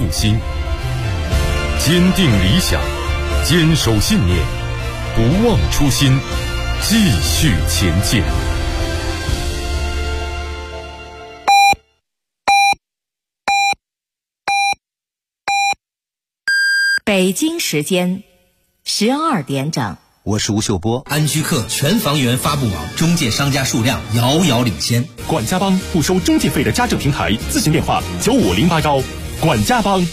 护心。坚定理想，坚守信念，不忘初心，继续前进。 北京时间12点整。 我是吴秀波。 安居客全房源发布网中介商家数量遥遥领先。 管家帮不收中介费的家政平台，咨询电话9508管家帮。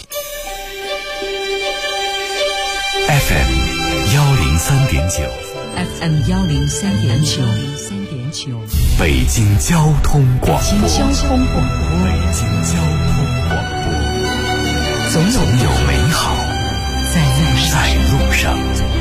FM 103.9 FM 103.9 北京交通广播。 北京交通广播，总有美好在路上。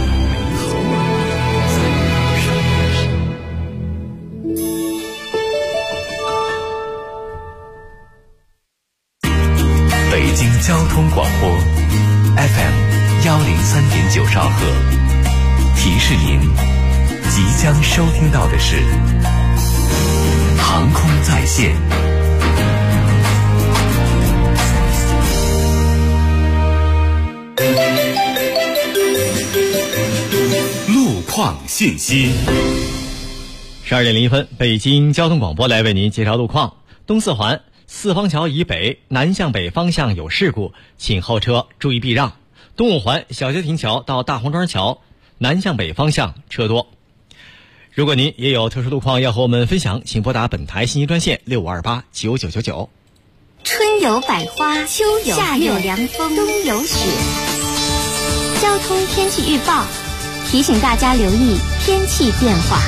北京交通广播 FM 103.9兆赫，提示您即将收听到的是航空在线。 路况信息。 12点01分，北京交通广播来为您介绍路况。东四环四方桥以北南向北方向有事故，请后车注意避让。东五环小街亭桥到大红庄桥南向北方向车多。如果您也有特殊路况要和我们分享，请拨打本台信息专线65289999。 春有百花，秋有夏有凉风，冬有雪。交通天气预报提醒大家留意天气变化。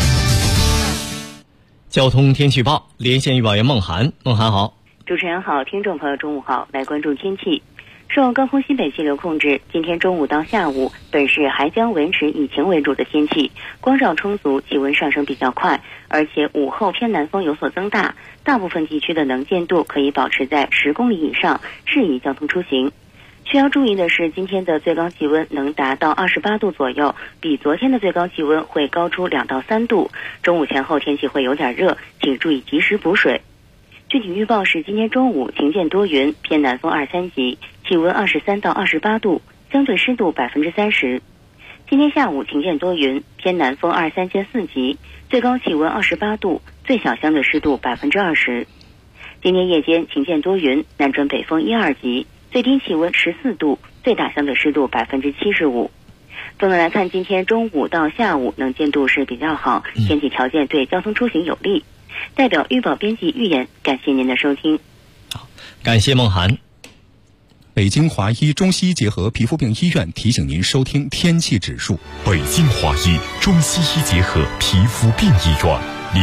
交通天气预报，连线预报员孟涵。孟涵好。 主持人好，听众朋友中午好，来关注天气。受高空西北气流控制，今天中午到下午，本市还将维持以晴为主的天气，光照充足，气温上升比较快，而且午后偏南风有所增大，大部分地区的能见度可以保持在10公里以上，适宜交通出行。需要注意的是，今天的最高气温能达到28度左右，比昨天的最高气温会高出2到3度。中午前后天气会有点热，请注意及时补水。具体预报是今天中午晴见多云，偏南风2、3级，气温23到28度，相对湿度30%。今天下午晴见多云，偏南风2、3见4级，最高气温28度，最小相对湿度20%。今天夜间晴见多云，南转北风1、2级，最低气温14度，最大相对湿度75%。总的来看，今天中午到下午能见度是比较好，天气条件对交通出行有利。代表预报编辑预言，感谢您的收听。 好，感谢孟涵。 北京华医中西医结合皮肤病医院提醒您收听天气指数。 北京华医中西医结合皮肤病医院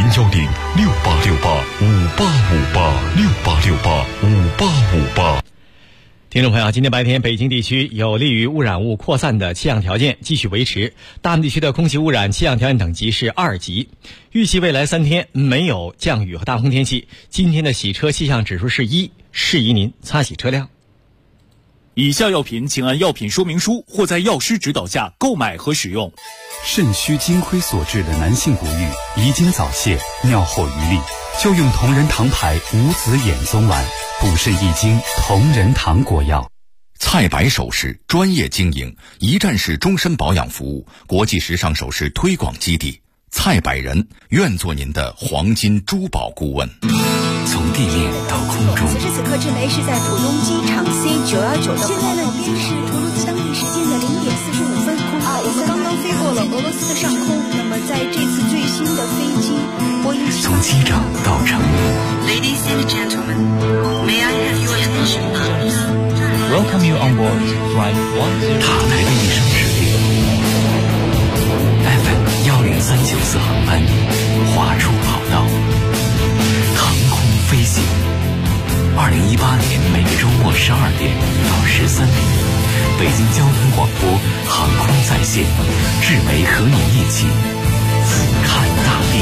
，086858585868585858。 听众朋友，今天白天北京地区有利于污染物扩散的气象条件继续维持，大部分地区的空气污染气象条件等级是2级。预计未来3天没有降雨和大风天气。今天的洗车气象指数是1，适宜您擦洗车辆。 以下药品请按药品说明书或在药师指导下购买和使用。 肾虚金亏所致的男性不育、遗精早泄、尿后余力，就用同仁堂牌无子衍宗丸，补肾益精，同仁堂果药。 蔡白首饰专业经营，一站式终身保养服务，国际时尚首饰推广基地。蔡百人愿做您的黄金珠宝顾问。 从地面到空中， 此时此刻，志梅是在浦东机场 C919的。现在呢，已经是图卢兹当地时间的0点45分，我们刚刚飞过了俄罗斯的上空。那么在这次最新的飞机波音787， 从机长到乘务。 Ladies and gentlemen, may I have your attention, please? Welcome you on board Flight 10. 塔台的一声指令 ，FM 103.94航班划出跑道，航空飞行。2018年每个周末12点到13点，北京交通广播航空在线，志梅和你一起俯瞰大地。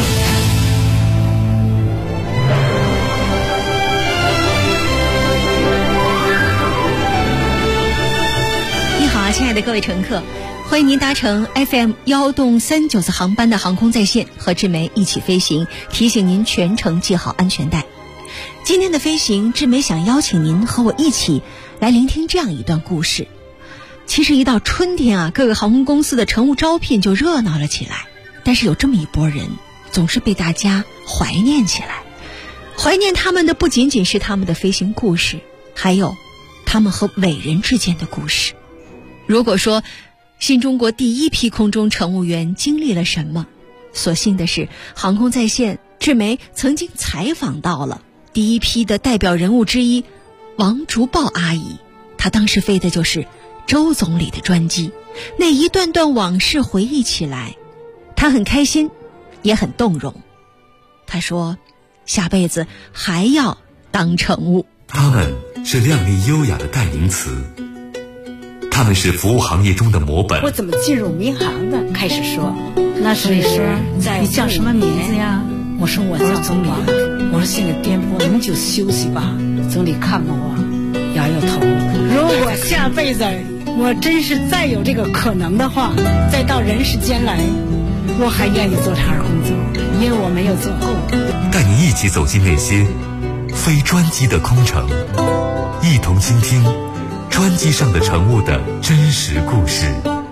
你好啊，亲爱的各位乘客，欢迎您搭乘 FM 103.94航班的航空在线，和志梅一起飞行，提醒您全程系好安全带。今天的飞行，志梅想邀请您和我一起来聆听这样一段故事。其实一到春天啊，各个航空公司的乘务招聘就热闹了起来。但是有这么一拨人，总是被大家怀念起来。怀念他们的不仅仅是他们的飞行故事，还有他们和伟人之间的故事。如果说新中国第一批空中乘务员经历了什么，所幸的是航空在线志梅曾经采访到了第一批的代表人物之一王竹豹阿姨。她当时飞的就是周总理的专机，那一段段往事回忆起来，她很开心也很动容。她说下辈子还要当乘务。 他们是靓丽优雅的代名词，他们是服务行业中的模本。 我怎么进入民航的？开始说，那是说你叫什么名字呀？我说我叫总理。我说现在颠簸，你们就休息吧。总理看看我，摇摇头。如果下辈子我真是再有这个可能的话，再到人世间来，我还愿意做这儿工作，因为我没有做够。 带你一起走进那些非专机的空乘，一同倾听专机上的乘务的真实故事。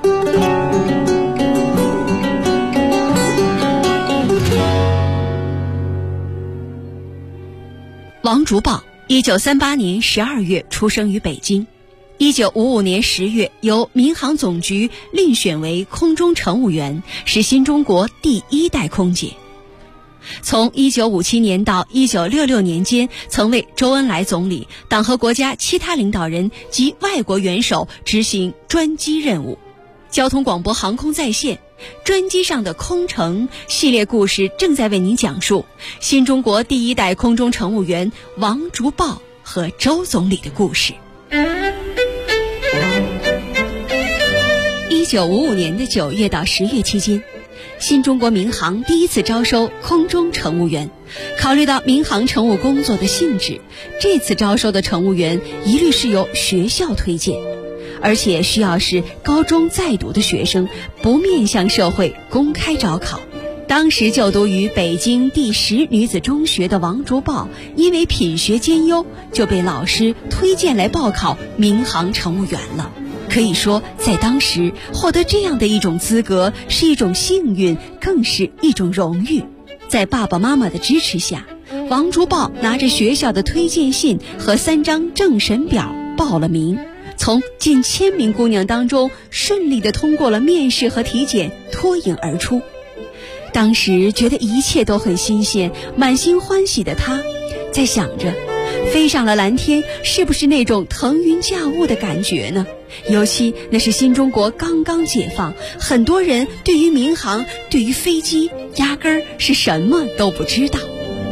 王竹豹1938年12月出生于北京，1955年10月由民航总局另选为空中乘务员，是新中国第一代空姐。从1957年到1966年间，曾为周恩来总理、党和国家其他领导人及外国元首执行专机任务。交通广播航空在线专机上的空乘系列故事正在为您讲述新中国第一代空中乘务员王竹豹和周总理的故事。1955年的9月到10月期间，新中国民航第一次招收空中乘务员。考虑到民航乘务工作的性质，这次招收的乘务员一律是由学校推荐，而且需要是高中在读的学生，不面向社会公开招考。当时就读于北京第10女子中学的王竹豹，因为品学兼优，就被老师推荐来报考民航乘务员了。可以说，在当时获得这样的一种资格是一种幸运，更是一种荣誉。在爸爸妈妈的支持下，王竹豹拿着学校的推荐信和3张政审表报了名，从近1000名姑娘当中顺利地通过了面试和体检，脱颖而出。当时觉得一切都很新鲜，满心欢喜的他在想着飞上了蓝天是不是那种腾云驾雾的感觉呢？尤其那是新中国刚刚解放，很多人对于民航，对于飞机压根儿是什么都不知道。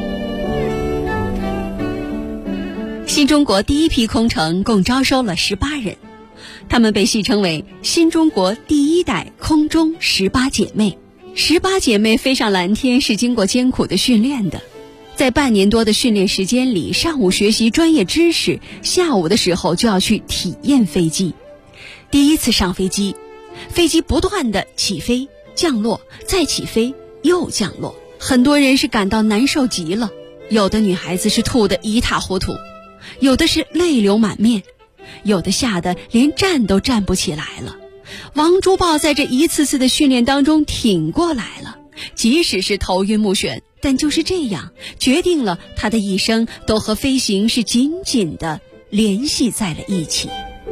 新中国第一批空乘共招收了18人，他们被戏称为新中国第一代空中18姐妹。18姐妹飞上蓝天是经过艰苦的训练的，在半年多的训练时间里，上午学习专业知识，下午的时候就要去体验飞机。第一次上飞机，飞机不断的起飞、降落，再起飞又降落，很多人是感到难受极了，有的女孩子是吐得一塌糊涂，有的是泪流满面，有的吓得连站都站不起来了。王竹豹在这一次次的训练当中挺过来了，即使是头晕目眩，但就是这样决定了他的一生都和飞行是紧紧地联系在了一起。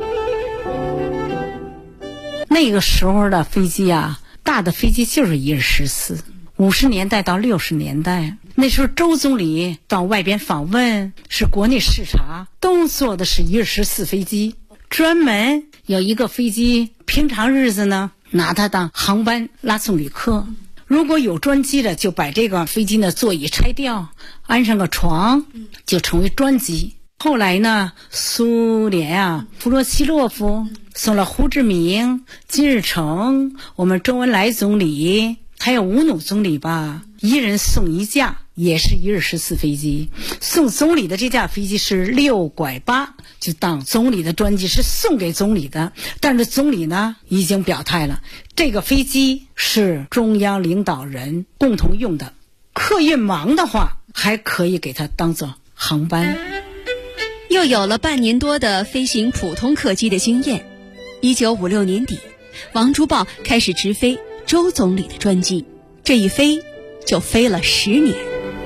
那个时候的飞机啊，大的飞机就是1日14。50年代到60年代，那时候周总理到外边访问，是国内视察，都坐的是1日14飞机。专门有一个飞机，平常日子呢拿它当航班拉送旅客，如果有专机的就把这个飞机的座椅拆掉，安上个床，就成为专机。后来呢，苏联啊，普罗西洛夫送了胡志明、金日成，我们周恩来总理还有吴努总理吧，一人送1架，也是1日14飞机。送总理的这架飞机是6-8，就当总理的专机，是送给总理的。但是总理呢已经表态了，这个飞机是中央领导人共同用的，客运忙的话还可以给它当做航班。 又有了半年多的飞行普通客机的经验。1956年底，王竹豹开始直飞周总理的专机，这一飞就飞了10年。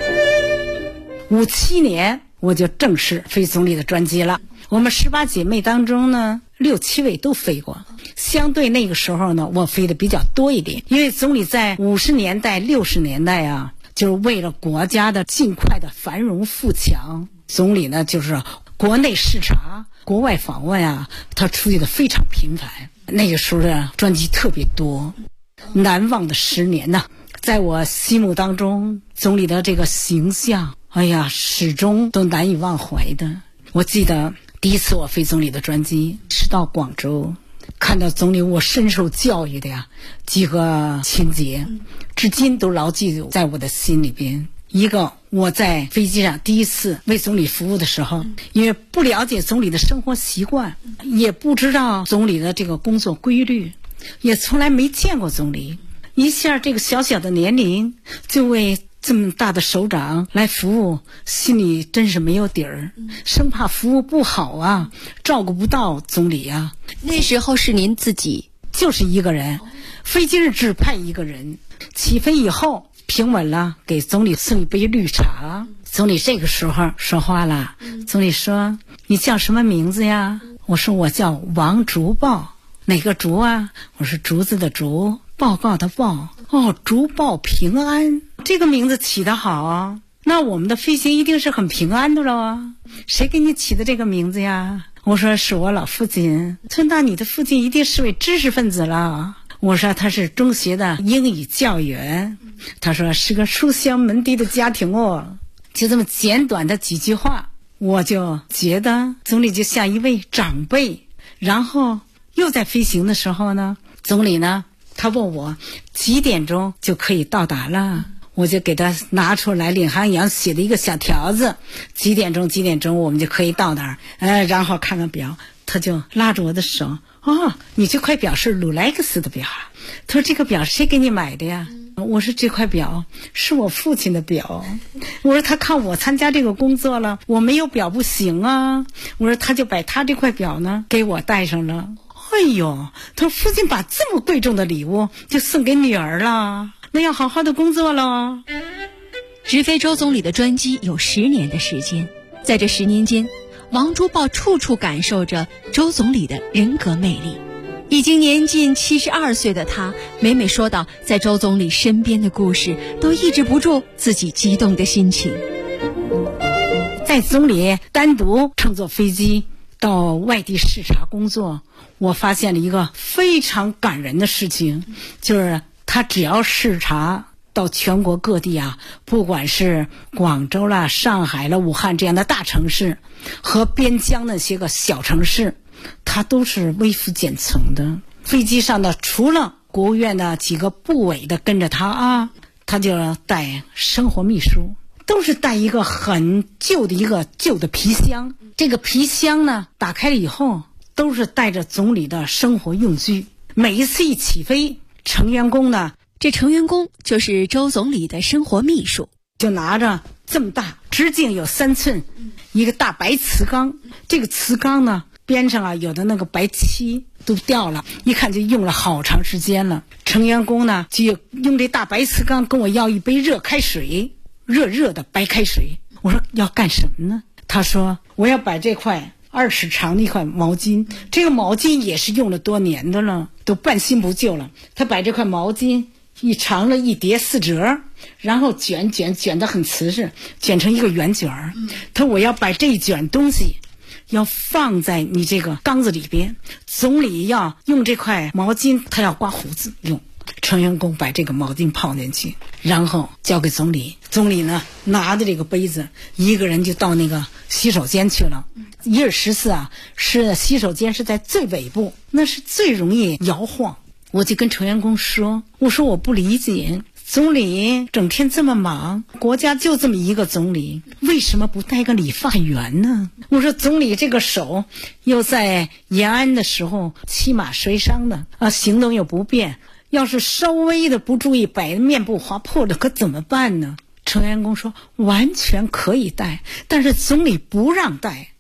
57年我就正式飞总理的专机了。我们18姐妹当中呢，6、7位都飞过。相对那个时候呢，我飞的比较多一点，因为总理在50年代、60年代啊，就是为了国家的尽快的繁荣富强，总理呢就是国内视察、国外访问啊，他出去的非常频繁。那个时候的专机特别多，难忘的10年呢，在我心目当中，总理的这个形象，哎呀，始终都难以忘怀的。我记得第一次我飞总理的专机是到广州，看到总理我深受教育的呀几个情节，至今都牢记在我的心里边。一个，我在飞机上第一次为总理服务的时候，因为不了解总理的生活习惯，也不知道总理的这个工作规律，也从来没见过总理，一下这个小小的年龄就为这么大的首长来服务，心里真是没有底儿，生怕服务不好啊，照顾不到总理啊。 那时候是您自己？ 就是一个人，飞机上只派一个人。起飞以后平稳了，给总理送一杯绿茶。总理这个时候说话了，总理说：“你叫什么名字呀？”我说：“我叫王竹豹。”哪个竹啊？我说竹子的竹，报告的报。哦，竹豹平安，这个名字起得好啊！那我们的飞行一定是很平安的了啊！谁给你起的这个名字呀？我说是我老父亲。他说那你的父亲一定是位知识分子了。我说他是中学的英语教员。他说是个书香门第的家庭哦。就这么简短的几句话，我就觉得总理就像一位长辈。然后又在飞行的时候呢，总理呢他问我几点钟就可以到达了，我就给他拿出来领航员写的一个小条子，几点钟我们就可以到哪儿。然后看看表，他就拉着我的手，你这块表是鲁莱克斯的表啊？他说这个表谁给你买的呀？我说这块表是我父亲的表。我说他看我参加这个工作了，我没有表不行啊。我说他就把他这块表呢给我带上了。哎呦，他说父亲把这么贵重的礼物就送给女儿了，那要好好的工作了。 直飞周总理的专机有10年的时间，在这10年间，王竹豹处处感受着周总理的人格魅力。已经年近72岁的他，每每说到在周总理身边的故事，都抑制不住自己激动的心情。 在总理单独乘坐飞机到外地视察工作，我发现了一个非常感人的事情，就是他只要视察到全国各地啊，不管是广州啦、上海啦、武汉这样的大城市和边疆那些个小城市，他都是微服简从的。飞机上的除了国务院的几个部委的跟着他啊，他就带生活秘书，都是带一个很旧的皮箱。这个皮箱呢打开了以后，都是带着总理的生活用具。每一次一起飞，程员工呢， 这程员工就是周总理的生活秘书， 就拿着这么大，直径有3寸，一个大白瓷缸。这个瓷缸呢边上啊有的那个白漆都掉了，一看就用了好长时间了。程员工呢就用这大白瓷缸跟我要一杯热开水，热的白开水。我说要干什么呢？他说我要把这块2尺长的一块毛巾，这个毛巾也是用了多年的了，都半新不旧了。他把这块毛巾长了一叠4折，然后卷得很瓷实，卷成一个圆卷儿。他说我要把这一卷东西要放在你这个缸子里边，总理要用这块毛巾，他要刮胡子用。程员工把这个毛巾泡进去，然后交给总理。总理呢拿着这个杯子，一个人就到那个洗手间去了。1日14啊，是洗手间是在最尾部，那是最容易摇晃。我就跟程员工说，我说我不理解，总理整天这么忙，国家就这么一个总理，为什么不带个理发员呢？我说总理这个手又在延安的时候骑马摔伤的啊，行动又不便，要是稍微的不注意把面部划破了，可怎么办呢？程员工说完全可以带，但是总理不让带。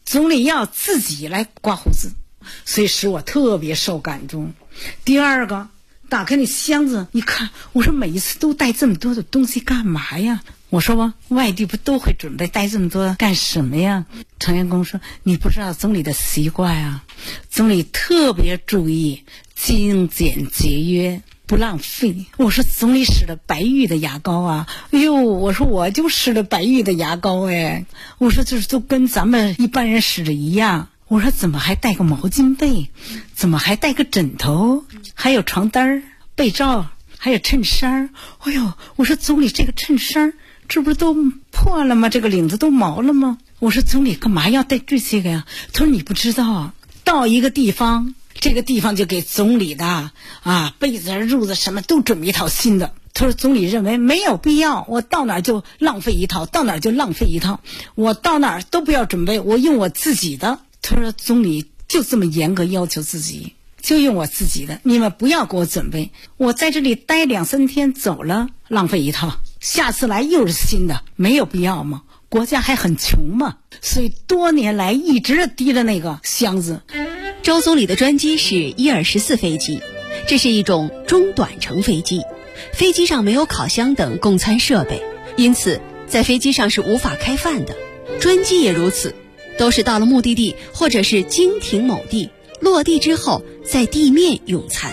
总理要自己来刮胡子，所以使我特别受感动。第二个，打开那箱子一看，我说每一次都带这么多的东西干嘛呀？我说吧，外地不都会准备带这么多干什么呀？程员工说，你不知道总理的习惯啊，总理特别注意精简节约，不浪费。我说总理使了白玉的牙膏啊，哎呦，我说我就使了白玉的牙膏哎，我说这都跟咱们一般人使的一样。我说怎么还带个毛巾被，怎么还带个枕头，还有床单被罩，还有衬衫。哎呦，我说总理这个衬衫这不是都破了吗？这个领子都毛了吗？我说总理干嘛要带这些个呀？他说你不知道啊，到一个地方，这个地方就给总理的被子褥子什么都准备一套新的。他说总理认为没有必要，我到哪儿就浪费一套，到哪儿就浪费一套，我到哪儿都不要准备，我用我自己的。他说总理就这么严格要求自己，就用我自己的，你们不要给我准备，我在这里待2-3天走了，浪费一套，下次来又是新的，没有必要吗？国家还很穷嘛，所以多年来一直提着那个箱子。 周总理的专机是伊尔14飞机，这是一种中短程飞机，飞机上没有烤箱等供餐设备，因此在飞机上是无法开饭的。专机也如此，都是到了目的地或者是经停某地，落地之后在地面用餐。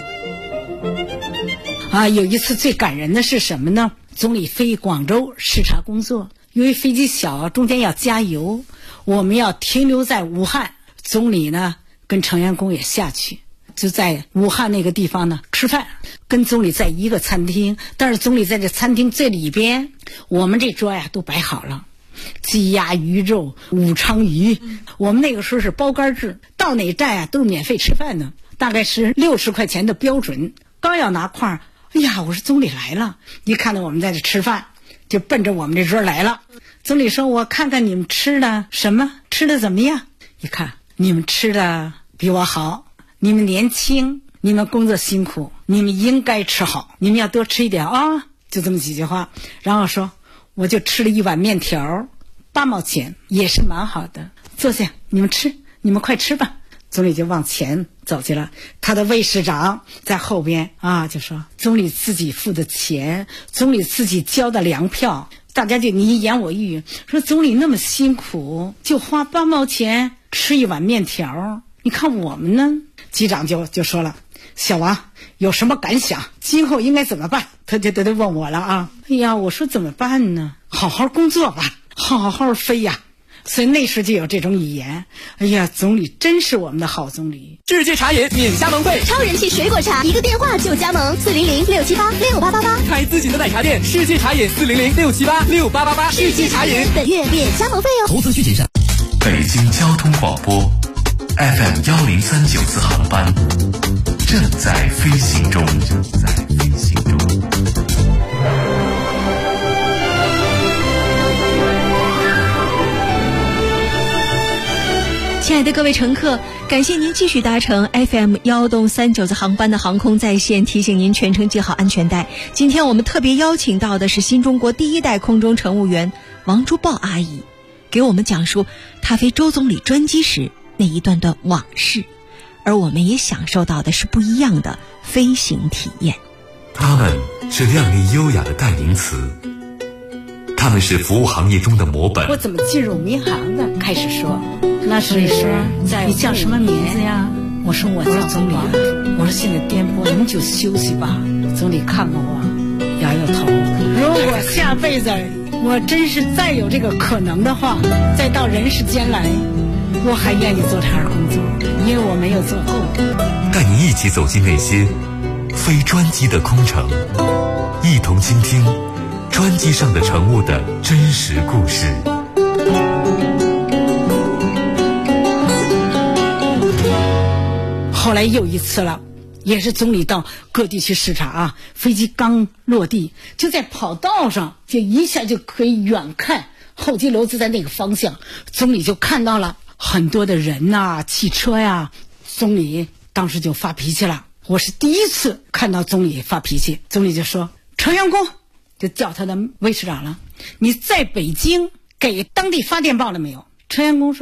有一次最感人的是什么呢？总理飞广州视察工作，由于飞机小，中间要加油，我们要停留在武汉。总理呢跟程员工也下去，就在武汉那个地方呢吃饭，跟总理在一个餐厅，但是总理在这餐厅最里边，我们这桌呀都摆好了鸡鸭鱼肉武昌鱼，我们那个时候是包干制，到哪站都是免费吃饭的，大概是60块钱的标准。刚要拿块，哎呀，我说总理来了，一看到我们在这吃饭，就奔着我们这桌来了。总理说，我看看你们吃的什么，吃的怎么样？一看你们吃的比我好，你们年轻，你们工作辛苦，你们应该吃好，你们要多吃一点啊，就这么几句话。然后说我就吃了一碗面条，8毛钱，也是蛮好的。坐下，你们吃，你们快吃吧。总理就往前走去了，他的卫士长在后边就说总理自己付的钱，总理自己交的粮票，大家就你一言我一语，说总理那么辛苦，就花8毛钱吃一碗面条，你看我们呢？机长就说了，小王有什么感想？今后应该怎么办？他就问我了啊！哎呀，我说怎么办呢？好好工作吧，好好飞呀！所以那时就有这种语言。哎呀，总理真是我们的好总理。 世界茶饮免加盟费， 超人气水果茶，一个电话就加盟，400-678-6888， 开自己的奶茶店，世界茶饮400-678-6888，世界茶饮本月免加盟费哦。 投资需谨慎。 北京交通广播 FM10394航班正在飞行中。 亲爱的各位乘客，感谢您继续搭乘 FM10394航班的航空在线，提醒您全程系好安全带。今天我们特别邀请到的是新中国第1代空中乘务员王珠豹阿姨，给我们讲述她飞周总理专机时那一段段往事，而我们也享受到的是不一样的飞行体验。 他们是靓丽优雅的代名词，他们是服务行业中的模本。 我怎么进入民航的？开始说，那是你说你叫什么名字呀？我说我叫总理。我说现在颠簸，你们就休息吧。总理看看我，摇摇头。如果下辈子我真是再有这个可能的话，再到人世间来，我还愿意做这样工作，因为我没有做够。 带您一起走进那些非专机的空乘，一同倾听专机上的乘务的真实故事。 后来又一次了，也是总理到各地去视察飞机刚落地，就在跑道上，就一下就可以远看候机楼就在那个方向，总理就看到了很多的人汽车呀。总理当时就发脾气了，我是第一次看到总理发脾气。总理就说，程员工，就叫他的卫士长了，你在北京给当地发电报了没有？程员工说，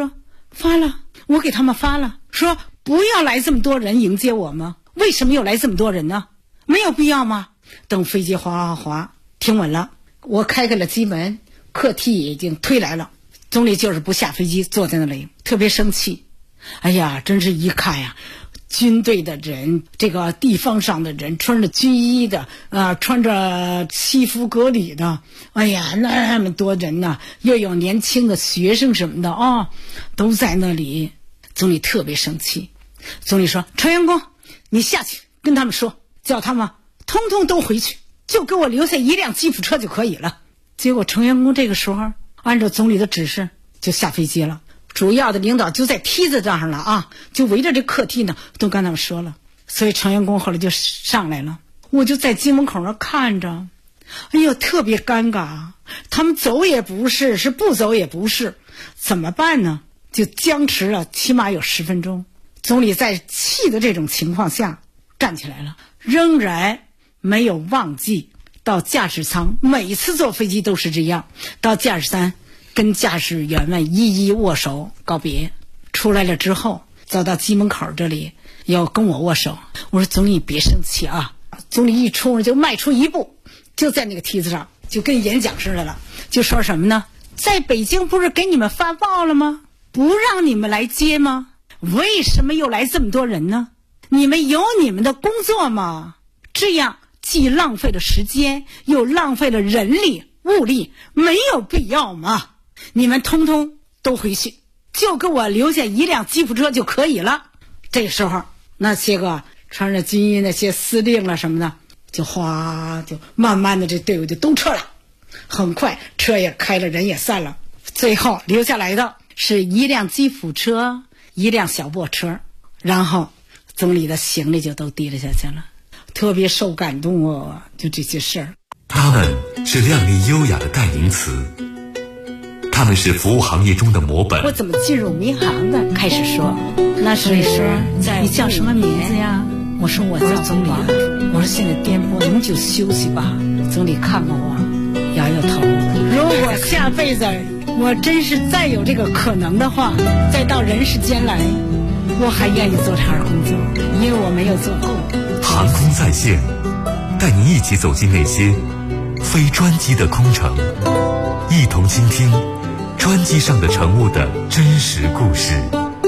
发了，我给他们发了，说不要来这么多人迎接我们。为什么又来这么多人呢？没有必要吗？等飞机哗哗哗停稳了，我开开了机门，客梯已经推来了。总理就是不下飞机，坐在那里特别生气。哎呀，真是一看呀，军队的人，这个地方上的人，穿着军衣的穿着西服革履的，哎呀，那么多人呢，又有年轻的学生什么的都在那里。总理特别生气。总理说，程员工，你下去跟他们说，叫他们通通都回去，就给我留下一辆吉普车就可以了。结果程员工这个时候按照总理的指示就下飞机了。主要的领导就在梯子上了就围着这客梯呢，都跟他们说了。所以程员工后来就上来了，我就在机门口那看着，哎呦，特别尴尬。他们走也不是，是不走也不是，怎么办呢？就僵持了起码有10分钟。总理在气的这种情况下站起来了，仍然没有忘记到驾驶舱，每次坐飞机都是这样，到驾驶舱跟驾驶员们一一握手告别。出来了之后走到机门口这里要跟我握手，我说总理别生气啊。总理一出就迈出一步，就在那个梯子上就跟演讲似的了，就说什么呢？在北京不是给你们发报了吗？不让你们来接吗？为什么又来这么多人呢？你们有你们的工作吗？这样既浪费了时间又浪费了人力物力，没有必要嘛。你们通通都回去，就给我留下一辆吉普车就可以了。这时候那些个穿着军衣那些司令了什么的，就慢慢的这队伍就都撤了。很快车也开了，人也散了，最后留下来的是一辆吉普车，一辆小货车，然后总理的行李就都提了下去了。特别受感动就这些事儿。 他们是靓丽优雅的代名词，他们是服务行业中的模本。 我怎么进入民航的？开始说，那所以说你叫什么名字呀？我说我叫总理。我说现在颠簸，您就休息吧。总理看看我，摇摇头。如果下辈子我真是再有这个可能的话，再到人世间来，我还愿意做这样工作，因为我没有做够。 航空在线，带您一起走进那些非专机的空乘，一同倾听专机上的乘务的真实故事。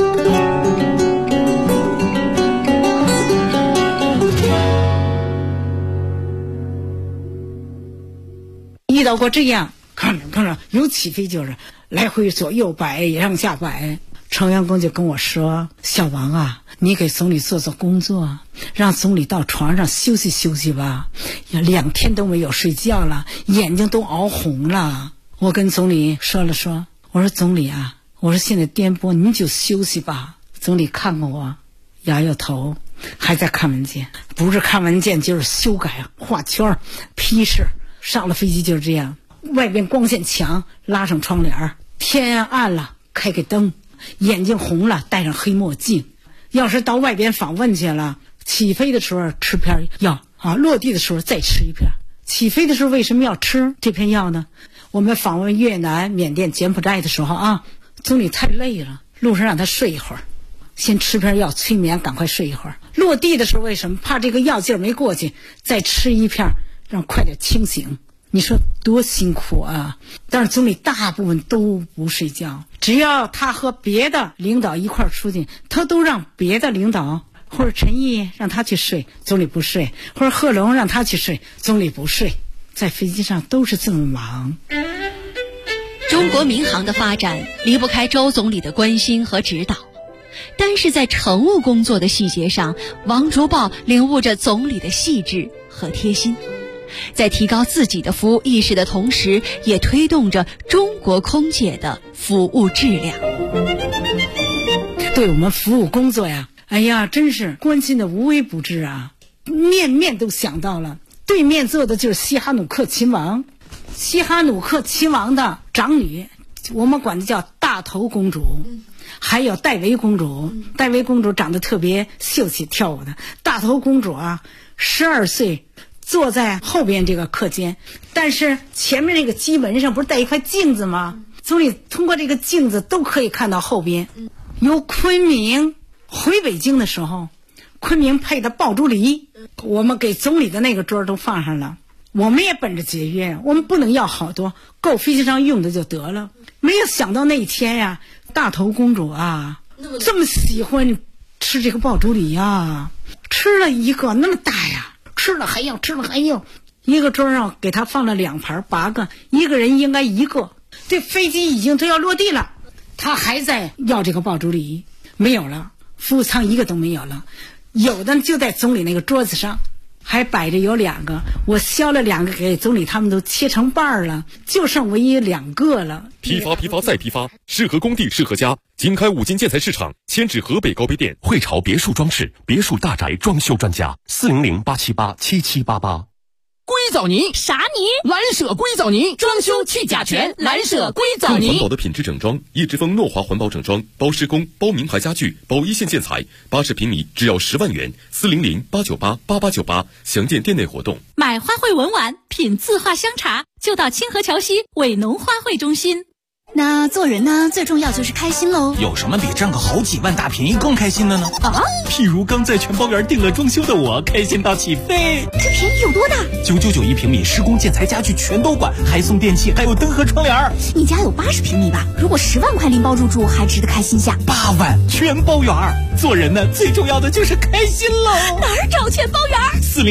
遇到过这样看着有起飞就是来回左右摆，上下摆。程员工就跟我说，小王啊，你给总理做做工作，让总理到床上休息休息吧，2天都没有睡觉了，眼睛都熬红了。我跟总理说了说，我说总理啊，我说现在颠簸，您就休息吧。总理看看我，摇摇头，还在看文件，不是看文件就是修改画圈批示。上了飞机就是这样，外边光线强，拉上窗帘，天暗了开个灯，眼睛红了戴上黑墨镜。要是到外边访问去了，起飞的时候吃片药落地的时候再吃一片。起飞的时候为什么要吃这片药呢？我们访问越南、缅甸、柬埔寨的时候总理太累了，路上让他睡一会儿，先吃片药催眠，赶快睡一会儿。落地的时候为什么怕这个药劲儿没过去，再吃一片，让快点清醒。你说多辛苦啊！但是总理大部分都不睡觉，只要他和别的领导一块儿出去，他都让别的领导，或者陈毅让他去睡，总理不睡，或者贺龙让他去睡，总理不睡。在飞机上都是这么忙。 中国民航的发展离不开周总理的关心和指导，但是在乘务工作的细节上，王竹豹领悟着总理的细致和贴心，在提高自己的服务意识的同时，也推动着中国空姐的服务质量。 对我们服务工作呀，哎呀，真是关心的无微不至啊，面面都想到了。对面坐的就是西哈努克亲王，西哈努克亲王的长女，我们管她叫大头公主，还有戴维公主。戴维公主长得特别秀气，跳舞的。大头公主12岁，坐在后边这个客间，但是前面那个机门上不是带一块镜子吗？ 总理通过这个镜子都可以看到后边。由昆明回北京的时候，昆明配的爆竹梨，我们给总理的那个桌都放上了。我们也本着节约，我们不能要好多，够飞机上用的就得了。没有想到那一天呀，大头公主啊这么喜欢吃这个爆竹梨啊，吃了一个那么大呀，吃了还要，一个桌上给他放了2盘8个，一个人应该1个。这飞机已经都要落地了，他还在要这个爆竹梨，没有了，服务舱一个都没有了，有的就在总理那个桌子上，还摆着有2个，我削了2个给总理，他们都切成瓣了，就剩唯一2个了。 批发再批发，适合工地适合家。经开五金建材市场，迁至河北高碑店，汇潮别墅装饰、别墅大宅装修专家，400-878-7788。 硅藻泥啥泥？蓝舍硅藻泥，装修去甲醛，蓝舍硅藻泥。 更环保的品质整装，叶之峰诺华环保整装，包施工、包名牌家具、包一线建材，80平米只要10万元，400-898-8898，详见店内活动。 买花卉文玩，品字画香茶，就到清河桥西伟农花卉中心。 那做人呢，最重要就是开心喽。 有什么比赚个好几万大便宜更开心的呢？ 啊， 譬如刚在全包园订了装修的我，开心到起飞。 这便宜有多大 ？999平米，施工建材家具全都管，还送电器，还有灯和窗帘。 你家有80平米吧？如果10万块拎包入住，还值得开心下。 8万全包园。做人呢，最重要的就是开心喽。 哪儿找全包园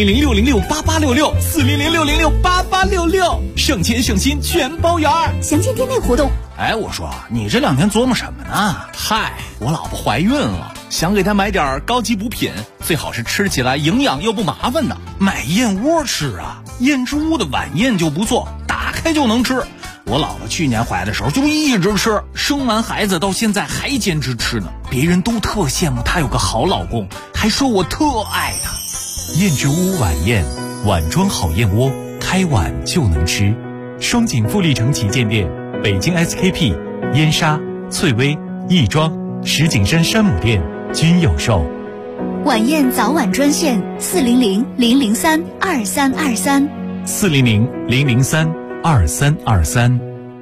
？400-606-8866，400-606-8866，省钱省心全包园。 详见店内活动。 哎，我说你这2天琢磨什么呢？嗨，我老婆怀孕了，想给她买点高级补品，最好是吃起来营养又不麻烦的。买燕窝吃啊，燕之屋的晚宴就不错，打开就能吃。我老婆去年怀的时候就一直吃，生完孩子到现在还坚持吃呢。别人都特羡慕她有个好老公，还说我特爱她。燕之屋晚宴，碗装好燕窝，开碗就能吃。双井富力城旗舰店。北京 SKP、燕莎、翠微、亦庄、石景山山姆店均有售。 晚宴早晚专线400-003-2323。 400-003-2323。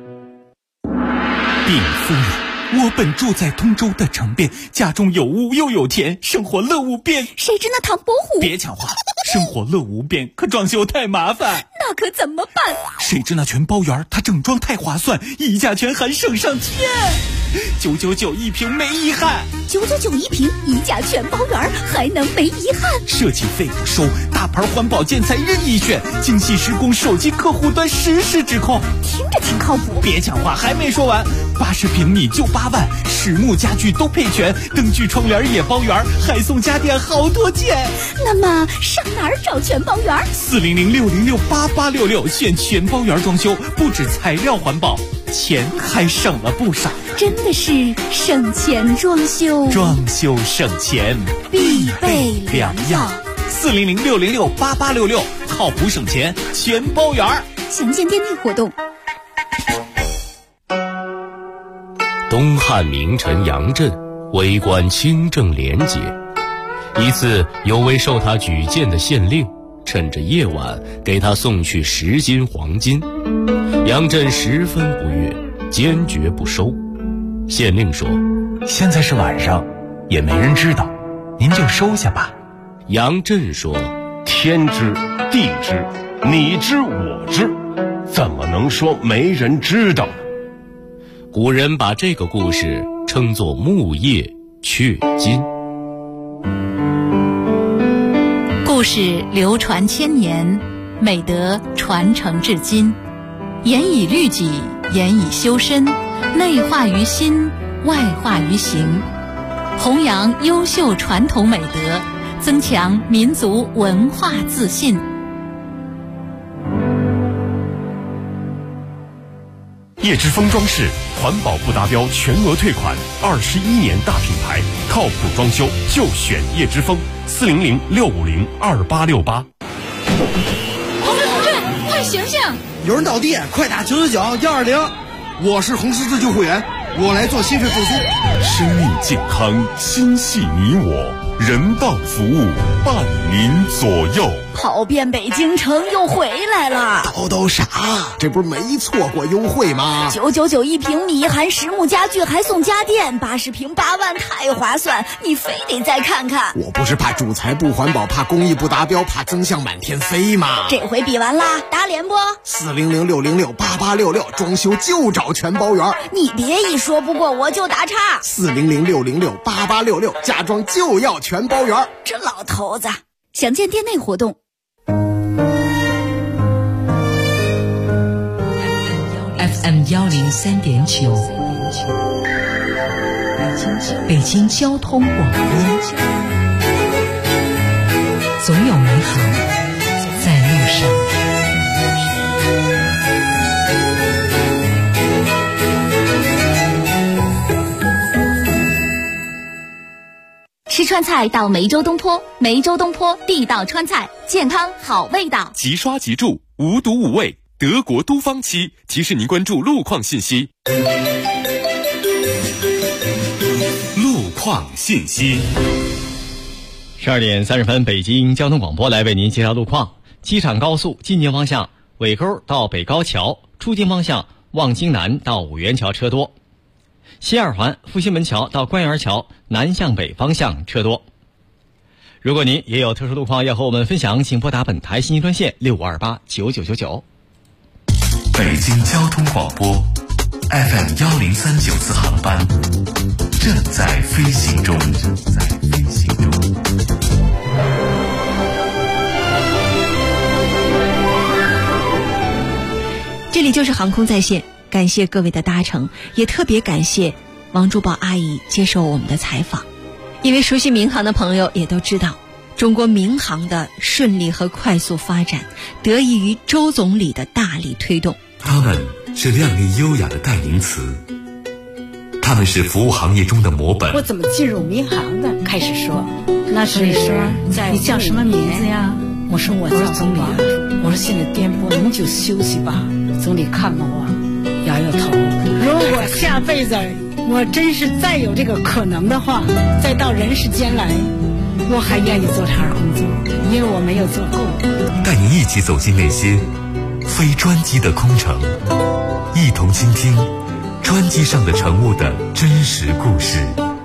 禀夫人，我本住在通州的城边，家中有屋又有田，生活乐无边。 谁知那唐伯虎？ 别抢话，生活乐无边，可装修太麻烦。 那可怎么办？ 谁知那全包园，它整装太划算，溢价权还省上天，999一平没遗憾。 999一平，溢价全包园，还能没遗憾？ 设计费不收，大牌环保建材任意选，精细施工，手机客户端实时指控。 听着挺靠谱。 别抢话，还没说完，80平米就8万，实木家具都配全，灯具窗帘也包圆，还送家电好多件。 那么上哪儿找全包园 ？400-606-8866，选全包园装修，不止材料环保，钱还省了不少。 真的是省钱装修， 装修省钱必备良药。 400-606-8866，靠谱省钱全包园。 详见店内活动。 东汉名臣杨震为官清正廉洁，一次有位受他举荐的县令趁着夜晚给他送去10斤黄金，杨震十分不悦，坚决不收。县令说：“ 现在是晚上，也没人知道，您就收下吧。” 杨震说：“ 天知地知，你知我知，怎么能说没人知道呢？” 古人把这个故事称作木叶雀金。 故事流传千年，美德传承至今，严以律己，严以修身，内化于心，外化于行，弘扬优秀传统美德，增强民族文化自信。 叶之峰装饰环保不达标全额退款，21年大品牌，靠谱装修就选叶之峰。400-650-2868。 同志，快醒醒！ 有人倒地，快打999-120。我是红十字救护员，我来做心肺复苏。 生命健康，心系你我。 人道服务，伴您左右。 跑遍北京城又回来了。 叨啥？这不是没错过优惠吗 ？999一平米，含实木家具还送家电，80平8万，太划算！你非得再看看。 我不是怕主材不环保，怕工艺不达标，怕增项满天飞吗？ 这回比完啦，打脸不？400-606-8866，装修就找全包圆。你别一说不过我就打岔。 400-606-8866，家装就要全包圆。 这老头子，想见店内活动。 FM 103.9，北京交通广播，总有美好在路上。 吃川菜到梅州东坡，梅州东坡地道川菜，健康好味道。 即刷即住，无毒无味。德国都方漆提示您关注路况信息。 路况信息。 12点30分，北京交通广播来为您介绍路况。机场高速进京方向尾沟到北高桥，出京方向望京南到五元桥车多。西二环复兴门桥到官园桥南向北方向车多。如果您也有特殊路况要和我们分享，请拨打本台信息专线65289999。 北京交通广播 FM 103.9航班正在飞行中。 这里就是航空在线，感谢各位的搭乘，也特别感谢王珠宝阿姨接受我们的采访。因为熟悉民航的朋友也都知道，中国民航的顺利和快速发展得益于周总理的大力推动。 他们是靓丽优雅的代名词，他们是服务行业中的模本。 我怎么进入民航的？开始说，那是你说你叫什么名字呀？我说我叫总理。我说现在颠簸，您就休息吧。总理看看我，摇摇头。如果下辈子我真是再有这个可能的话，再到人世间来，我还愿意做这样工作，因为我没有做够。 带您一起走进那些非专机的空乘，一同倾听专机上的乘务的真实故事。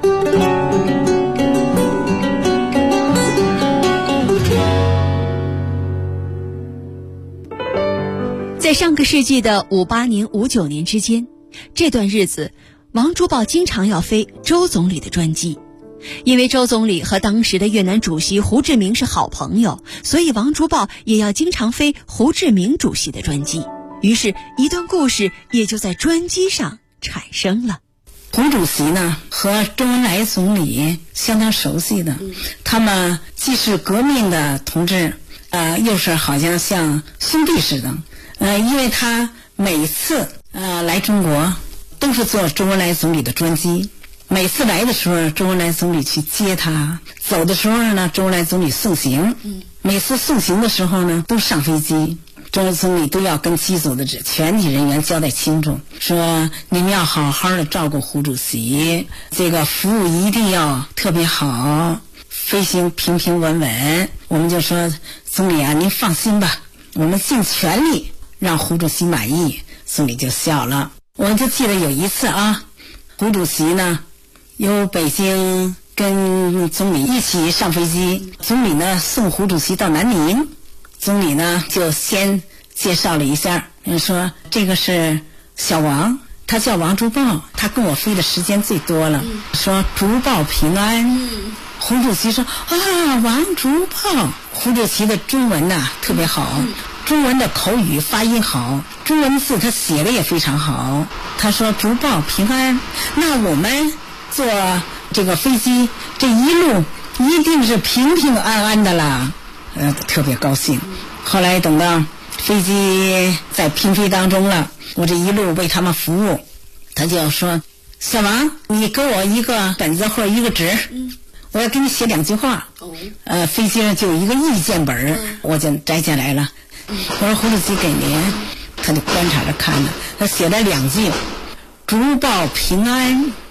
在上个世纪的58年、59年之间，这段日子，王珠宝经常要飞周总理的专机。因为周总理和当时的越南主席胡志明是好朋友，所以王珠宝也要经常飞胡志明主席的专机。于是，一段故事也就在专机上产生了。 胡主席呢和周恩来总理相当熟悉的，他们既是革命的同志，又是好像像兄弟似的。因为他每次来中国都是坐周恩来总理的专机。每次来的时候，周恩来总理去接他；走的时候呢，周恩来总理送行。每次送行的时候呢，都上飞机，周恩来总理都要跟机组的全体人员交代清楚，说你们要好好的照顾胡主席，这个服务一定要特别好，飞行平平稳稳。我们就说，总理啊，您放心吧，我们尽全力让胡主席满意。总理就笑了。我就记得有一次啊，胡主席呢由北京跟总理一起上飞机，总理呢送胡主席到南宁，总理呢就先介绍了一下，说这个是小王，他叫王竹豹，他跟我飞的时间最多了，说竹豹平安。胡主席说啊，王竹豹。胡主席的中文呐特别好，中文的口语发音好，中文字他写的也非常好。他说竹豹平安，那我们坐这个飞机这一路一定是平平安安的啦，特别高兴。后来等到飞机在拼飞当中了，我这一路为他们服务，他就说小王，你给我一个本子或者一个纸，我要给你写2句话。飞机上就有一个意见本，我就摘下来了。我说胡主席给您，他就观察着看了，他写了2句：竹报平安，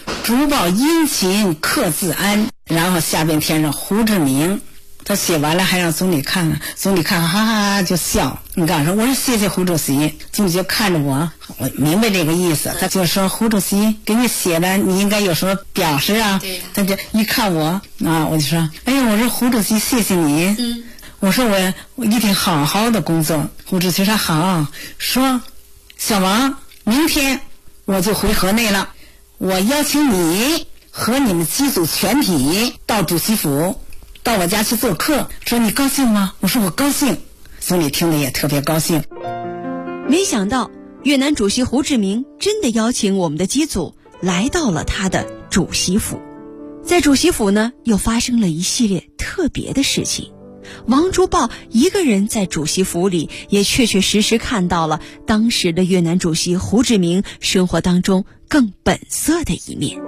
竹报殷勤克自安，然后下边填上胡志明。他写完了还让总理看看，总理看哈哈就笑。你告诉说，我说谢谢胡主席，总理就看着我明白这个意思，他就说胡主席给你写的，你应该有什么表示啊？他就一看我啊，我就说，哎呀，我说胡主席谢谢你。我说我一定好好的工作。胡主席说好，说小王，明天我就回河内了，我邀请你和你们机组全体到主席府，到我家去做客，说你高兴吗？我说我高兴。总理听得也特别高兴。 没想到越南主席胡志明真的邀请我们的机组来到了他的主席府。在主席府呢，又发生了一系列特别的事情。王竹报一个人在主席府里，也确确实实看到了当时的越南主席胡志明生活当中更本色的一面。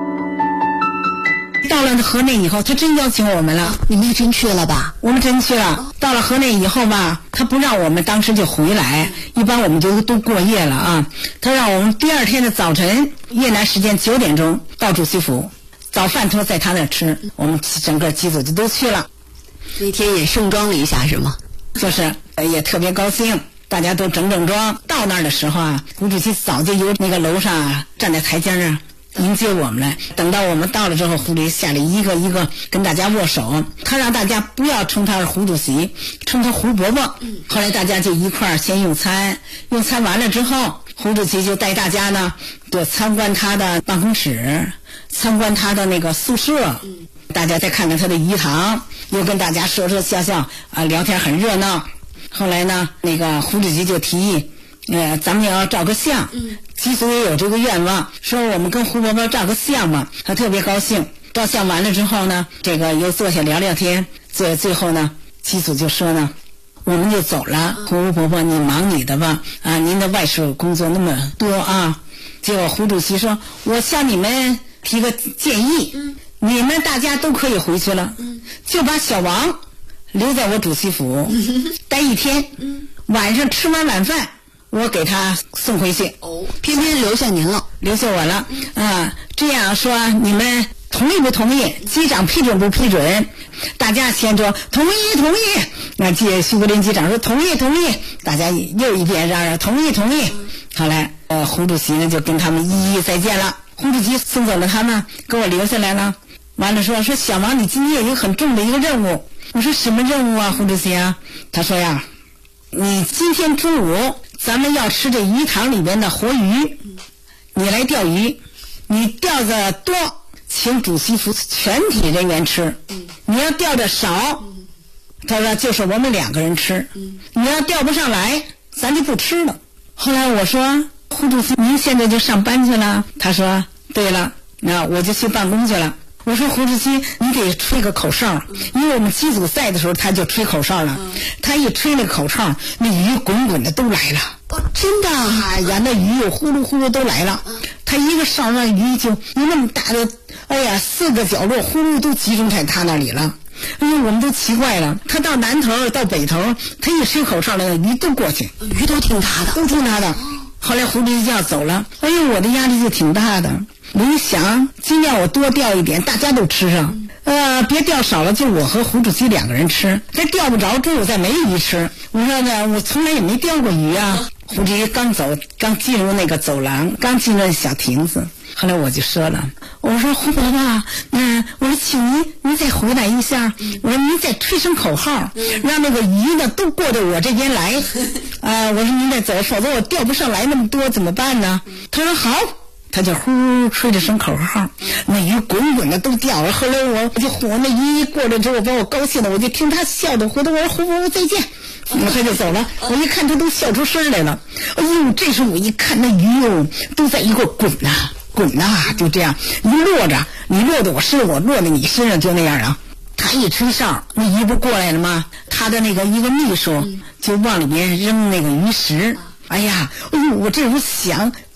到了河内以后，他真邀请我们了。 你们也真去了吧？ 我们真去了。到了河内以后吧，他不让我们当时就回来，一般我们就都过夜了啊。他让我们第二天的早晨，越南时间9点钟到主席府，早饭都在他那吃。我们整个机组就都去了。 那天也盛装了一下是吗？ 就是也特别高兴，大家都整装。到那儿的时候啊，胡主席早就由那个楼上站在台阶上迎接我们了。等到我们到了之后，胡主席下来一个一个跟大家握手，他让大家不要称他是胡主席，称他胡伯伯。后来大家就一块儿先用餐，用餐完了之后，胡主席就带大家呢就参观他的办公室，参观他的那个宿舍，大家再看看他的鱼塘，又跟大家说说笑笑啊，聊天很热闹。后来呢，那个胡主席就提议，咱们要照个相。机组也有这个愿望，说我们跟胡伯伯照个相嘛，他特别高兴。照相完了之后呢，这个又坐下聊聊天，最后呢，机组就说呢，我们就走了。胡伯伯，你忙你的吧，啊，您的外事工作那么多啊。结果胡主席说，我向你们提个建议，你们大家都可以回去了，就把小王留在我主席府待一天，晚上吃完晚饭我给他送回去。 偏偏留下您了， 留下我了啊！这样说你们同意不同意？机长批准不批准？大家先说同意同意。那徐国林机长说同意同意，大家又一遍嚷嚷同意同意。后来胡主席呢就跟他们一一再见了。胡主席送走了他们，给我留下来了。完了说小王，你今天有一个很重的一个任务。我说什么任务啊，胡主席啊？他说呀，你今天中午咱们要吃这鱼塘里边的活鱼，你来钓鱼，你钓的多，请主席府全体人员吃；你要钓的少，他说就是我们2个人吃；你要钓不上来，咱就不吃了。后来我说，胡主席您现在就上班去了？他说对了，那我就去办公去了。我说胡主席，你得吹个口哨，因为我们机组在的时候他就吹口哨了。他一吹那口哨，那鱼滚滚的都来了。 真的？ 哎呀，那鱼有呼噜呼噜都来了。他一个哨让鱼就有那么大的，哎呀，4个角落呼噜都集中在他那里了。哎呀，我们都奇怪了，他到南头到北头，他一吹口哨，那个鱼都过去， 鱼都听他的， 都听他的。后来胡主席就要走了，哎呦，我的压力就挺大的。我一想，尽量我多钓一点，大家都吃上。别钓少了，就我和胡主席2个人吃。这钓不着，中午再没鱼吃。我说呢，我从来也没钓过鱼啊。胡主席刚走，刚进入那个走廊，刚进入小亭子。后来我就说了，我说胡伯伯，我说请您再回来一下，我说您再吹声口号，让那个鱼呢都过到我这边来。我说您再走，否则我钓不上来那么多怎么办呢？他说好。他就呼吹着声口号，那鱼滚滚的都掉了。后来我那鱼一过来之后，把我高兴的，我就听他笑的，回头我说胡伯伯再见，他就走了。我一看他都笑出声来了，哎呦，这时候我一看那鱼哟都在一块滚呐滚呐，就这样一落着，你落到我身上，我落到你身上，就那样啊。他一吹哨，那鱼不过来了吗？他的那个一个秘书就往里面扔那个鱼食。哎呀，我这时候想，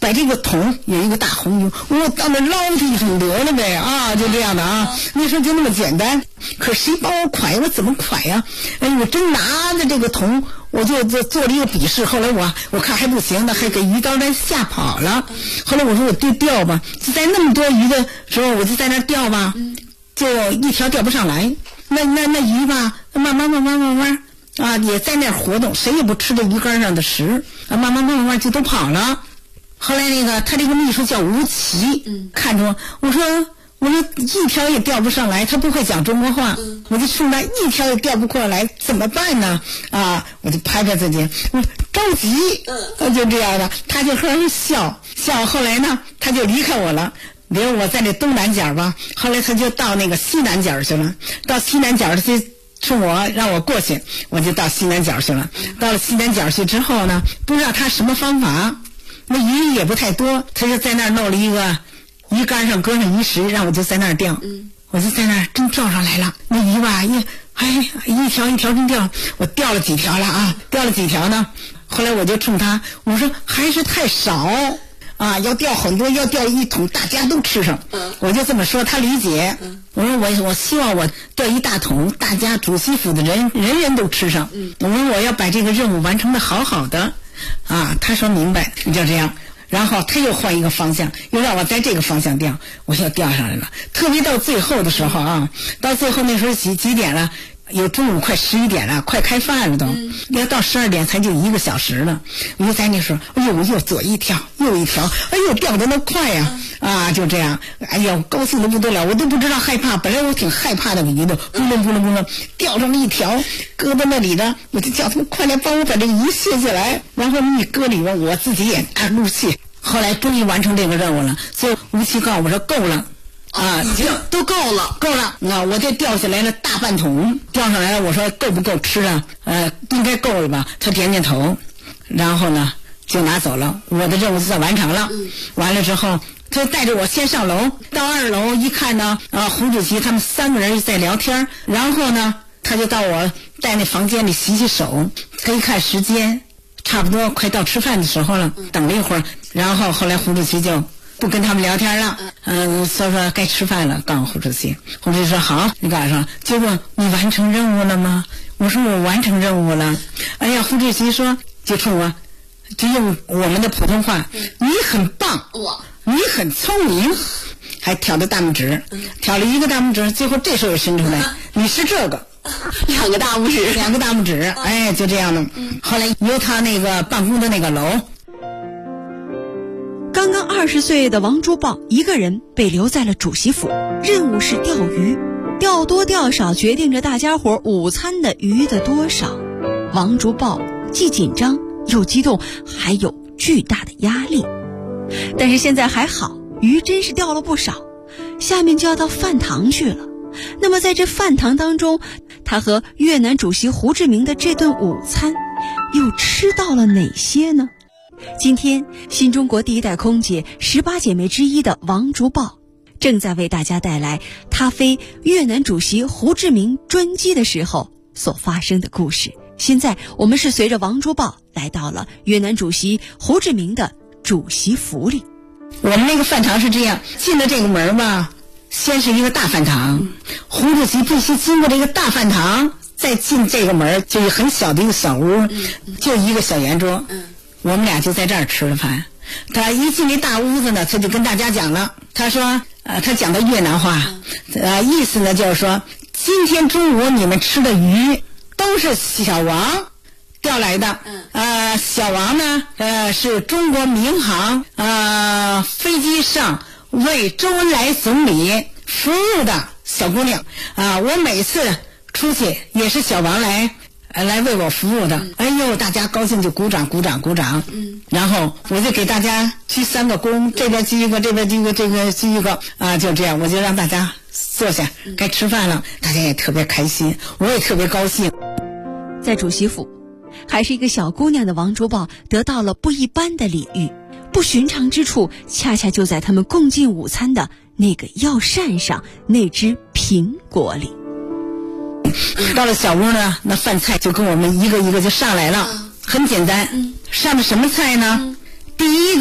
把这个桶有一个大红油，我到那捞它一桶得了呗啊，就这样的啊。那时候就那么简单，可谁帮我蒯？我怎么蒯呀？哎，我真拿着这个桶，我就做了一个比试。后来我看还不行，那还给鱼竿吓跑了。后来我说我钓吧，就在那么多鱼的时候，我就在那钓吧，就一条钓不上来。那鱼吧，慢慢啊，也在那活动，谁也不吃这鱼竿上的食啊，慢慢就都跑了。后来他这个秘书叫吴奇，看着我说一条也钓不上来，他不会讲中国话，我就冲他一条也钓不过来，怎么办呢？啊，我就拍拍自己，我着急，就这样的，他就呵呵笑。后来呢，他就离开我了。比如我在这东南角吧，后来他就到那个西南角去了，到西南角去冲我让我过去，我就到西南角去了。到了西南角去之后呢，不知道他什么方法，那鱼也不太多，他就在那儿弄了一个鱼竿上搁上鱼食，让我就在那儿钓。我就在那儿真钓上来了，那鱼吧一条一条真钓，我钓了几条了啊，钓了几条呢？后来我就冲他我说还是太少啊，要钓很多，要钓一桶，大家都吃上。我就这么说，他理解。我说我希望我钓一大桶，大家主席府的人人都吃上。我说我要把这个任务完成的好好的啊。他说明白，就这样。然后他又换一个方向，又让我在这个方向钓，我就钓上来了。特别到最后的时候啊，到最后那时候几点了？有中午快11点了，快开饭了都，要到12点才就1个小时了。我就在那时候，哎呦，我又左一条，右一条，哎呦，钓得那快呀！啊，就这样，哎呀，高兴的不得了，我都不知道害怕。本来我挺害怕那个鱼的，咕噜，钓上了一条，搁在那里的，我就叫他们快来帮我把这个鱼卸下来。然后一搁里边，我自己也大入戏。后来终于完成这个任务了，所以吴奇告诉我说够了。啊，都够了。那我这钓下来了大半桶，钓上来了。我说够不够吃啊？应该够了吧？他点点头，然后呢就拿走了。我的任务就算完成了。完了之后，他带着我先上楼，到2楼一看呢，胡主席他们3个人在聊天，然后呢他就到我在那房间里洗手。他一看时间，差不多快到吃饭的时候了，等了一会儿，然后后来胡主席就不跟他们聊天了，说该吃饭了，告诉胡主席。胡主席说好，你告诉说，就问你完成任务了吗？我说我完成任务了。哎呀，胡主席说，就冲我，就用我们的普通话，你很棒，你很聪明，还挑着大拇指，挑了一个大拇指，最后这时候也伸出来，你是这个。2个大拇指，哎，就这样的。后来由他那个办公的那个楼。 刚刚20岁的王珠豹一个人被留在了主席府，任务是钓鱼，钓多钓少决定着大家伙午餐的鱼的多少。王珠豹既紧张又激动，还有巨大的压力。但是现在还好，鱼真是钓了不少，下面就要到饭堂去了。那么在这饭堂当中，他和越南主席胡志明的这顿午餐又吃到了哪些呢？今天新中国第一代空姐18姐妹之一的王竹豹正在为大家带来她飞越南主席胡志明专机的时候所发生的故事。现在我们是随着王竹豹来到了越南主席胡志明的主席府里。 我们那个饭堂是这样，进了这个门吧，先是一个大饭堂，胡主席必须经过这个大饭堂，再进这个门，就是很小的一个小屋，就一个小圆桌。我们俩就在这儿吃了饭。他一进这大屋子呢，他就跟大家讲了，他说他讲的越南话，意思呢就是说，今天中午你们吃的鱼都是小王调来的。小王呢是中国民航飞机上为周恩来总理服务的小姑娘我每次出去也是小王来为我服务的。哎呦，大家高兴就鼓掌。然后我就给大家鞠3个躬，这边鞠一个，这边鞠一个，这个鞠一个就这样，我就让大家坐下，该吃饭了。大家也特别开心，我也特别高兴。 在主席府，还是一个小姑娘的王竹豹得到了不一般的礼遇，不寻常之处恰恰就在他们共进午餐的那个药膳上，那只苹果里。 到了小屋呢，那饭菜就跟我们一个一个就上来了，很简单。上的什么菜呢？第一个